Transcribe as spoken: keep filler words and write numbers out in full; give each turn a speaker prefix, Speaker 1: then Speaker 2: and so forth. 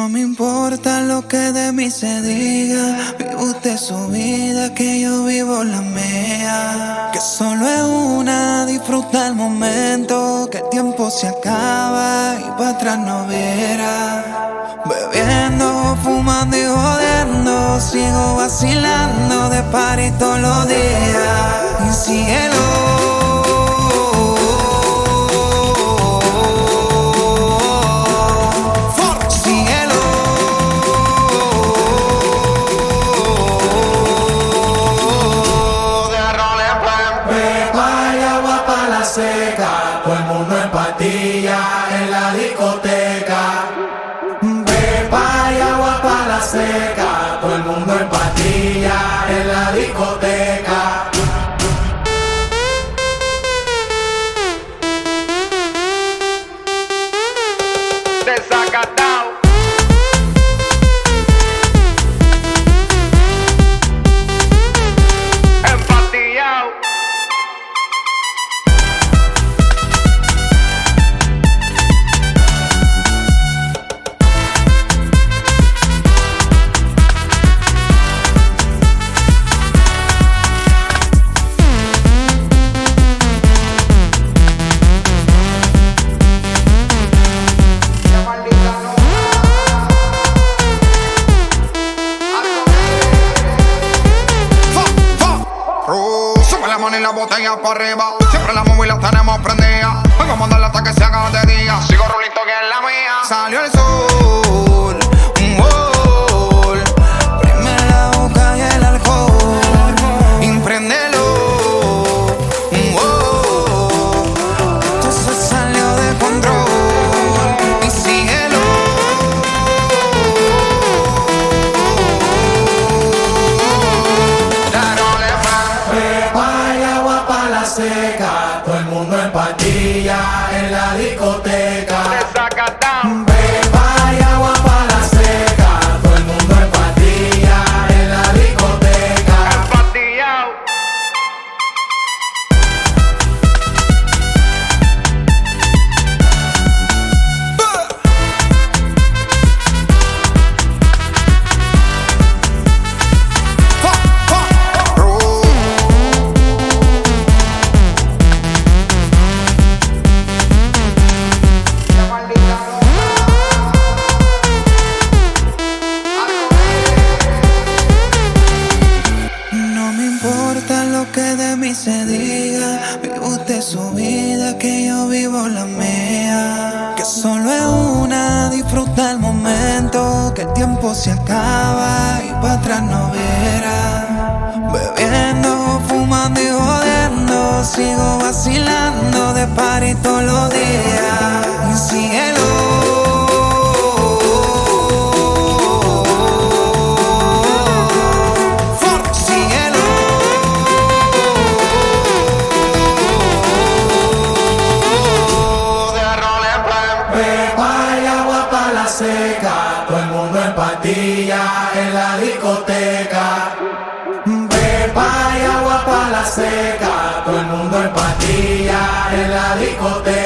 Speaker 1: No me importa lo que de mí se diga, vive usted su vida, que yo vivo la mía. Que solo es una, disfruta el momento, que el tiempo se acaba y para atrás no verá. Bebiendo, fumando y jodiendo, sigo vacilando de party todos los días. Y síguelo.
Speaker 2: Seca, todo el mundo en patilla en la discoteca. Pepa y agua pa' la seca, todo el mundo en patilla en la discoteca.
Speaker 3: Desacatao. Empatillao.
Speaker 4: Y la botella para arriba, siempre la móvil la tenemos prendida. Vengo a mandarla hasta que se haga de día. Sigo rulito que es la mía. Salió el sol, un gol. Prime la boca y el alcohol. Impréndelo, un gol. Esto se salió de control. Y síguelo.
Speaker 2: Seca, todo el mundo en patilla en la discoteca.
Speaker 3: Desacatao.
Speaker 2: Pepa y agua pa' la seca, todo el mundo en patilla en la discoteca.
Speaker 3: Empatillao.
Speaker 1: Que de mí se diga, vive usted su vida, que yo vivo la mía. Que solo es una, disfruta el momento, que el tiempo se acaba y para atrás no verá. Bebiendo, fumando y jodiendo, sigo vacilando de party todos los días. Y síguelo.
Speaker 2: Seca, todo el mundo en patilla en la discoteca. Pepa y agua pa' la seca, todo el mundo en patilla en la discoteca.